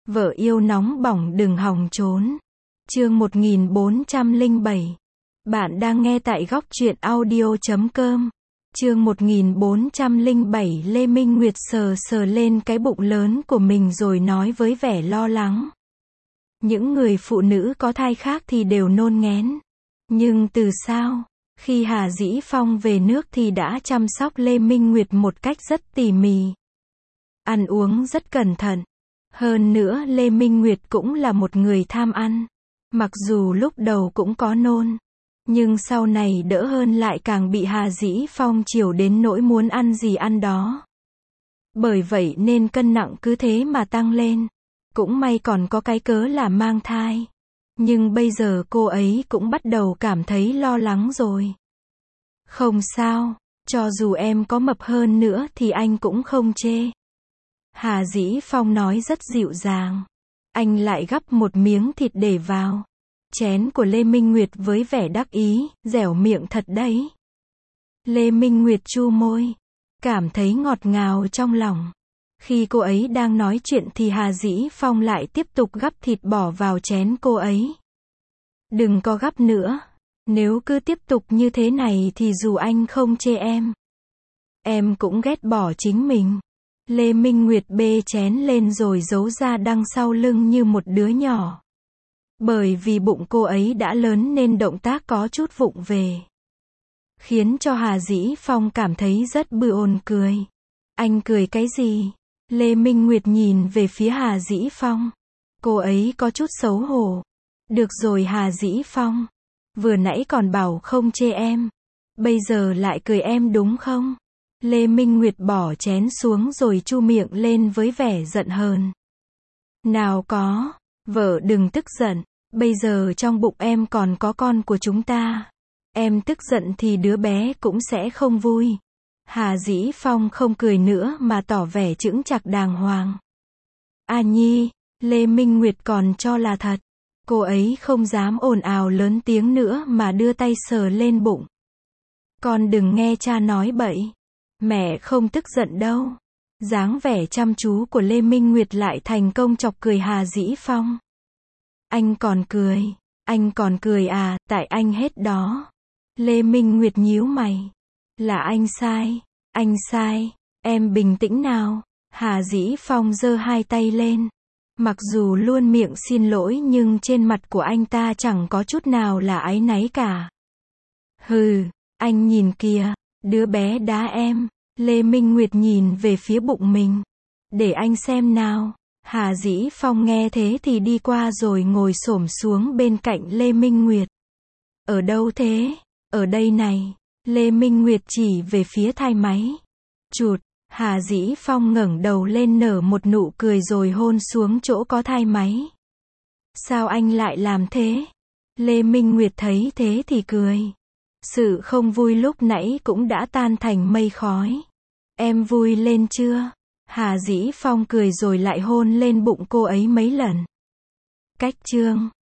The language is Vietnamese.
Vợ yêu nóng bỏng đừng hòng trốn. Chương 1407. Bạn đang nghe tại góc truyện audio.com. Chương 1407. Lê Minh Nguyệt sờ sờ lên cái bụng lớn của mình rồi nói với vẻ lo lắng. Những người phụ nữ có thai khác thì đều nôn nghén. Nhưng từ sau, khi Hà Dĩ Phong về nước thì đã chăm sóc Lê Minh Nguyệt một cách rất tỉ mỉ. Ăn uống rất cẩn thận. Hơn nữa Lê Minh Nguyệt cũng là một người tham ăn. Mặc dù lúc đầu cũng có nôn, nhưng sau này đỡ hơn, lại càng bị Hà Dĩ Phong chiều đến nỗi muốn ăn gì ăn đó. Bởi vậy nên cân nặng cứ thế mà tăng lên. Cũng may còn có cái cớ là mang thai. Nhưng bây giờ cô ấy cũng bắt đầu cảm thấy lo lắng rồi. Không sao, cho dù em có mập hơn nữa thì anh cũng không chê. Hà Dĩ Phong nói rất dịu dàng. Anh lại gắp một miếng thịt để vào chén của Lê Minh Nguyệt với vẻ đắc ý, dẻo miệng thật đấy. Lê Minh Nguyệt chu môi, cảm thấy ngọt ngào trong lòng. Khi cô ấy đang nói chuyện thì Hà Dĩ Phong lại tiếp tục gắp thịt bỏ vào chén cô ấy. Đừng có gắp nữa. Nếu cứ tiếp tục như thế này thì dù anh không chê em cũng ghét bỏ chính mình. Lê Minh Nguyệt bê chén lên rồi giấu ra đằng sau lưng như một đứa nhỏ. Bởi vì bụng cô ấy đã lớn nên động tác có chút vụng về. Khiến cho Hà Dĩ Phong cảm thấy rất buồn cười. Anh cười cái gì? Lê Minh Nguyệt nhìn về phía Hà Dĩ Phong. Cô ấy có chút xấu hổ. Được rồi Hà Dĩ Phong. Vừa nãy còn bảo không chê em. Bây giờ lại cười em đúng không? Lê Minh Nguyệt bỏ chén xuống rồi chu miệng lên với vẻ giận hờn. Nào có, vợ đừng tức giận. Bây giờ trong bụng em còn có con của chúng ta. Em tức giận thì đứa bé cũng sẽ không vui. Hà Dĩ Phong không cười nữa mà tỏ vẻ chững chạc đàng hoàng. A Nhi, Lê Minh Nguyệt còn cho là thật. Cô ấy không dám ồn ào lớn tiếng nữa mà đưa tay sờ lên bụng. Con đừng nghe cha nói bậy. Mẹ không tức giận đâu. Dáng vẻ chăm chú của Lê Minh Nguyệt lại thành công chọc cười Hà Dĩ Phong. Anh còn cười à, tại anh hết đó. Lê Minh Nguyệt nhíu mày. Là anh sai, em bình tĩnh nào. Hà Dĩ Phong giơ hai tay lên. Mặc dù luôn miệng xin lỗi nhưng trên mặt của anh ta chẳng có chút nào là áy náy cả. Hừ, anh nhìn kìa, đứa bé đá em. Lê Minh Nguyệt nhìn về phía bụng mình. Để anh xem nào. Hà Dĩ Phong nghe thế thì đi qua rồi ngồi xổm xuống bên cạnh Lê Minh Nguyệt. Ở đâu thế? Ở đây này. Lê Minh Nguyệt chỉ về phía thai máy. Chụt, Hà Dĩ Phong ngẩng đầu lên nở một nụ cười rồi hôn xuống chỗ có thai máy. Sao anh lại làm thế? Lê Minh Nguyệt thấy thế thì cười. Sự không vui lúc nãy cũng đã tan thành mây khói. Em vui lên chưa? Hà Dĩ Phong cười rồi lại hôn lên bụng cô ấy mấy lần. Cách chương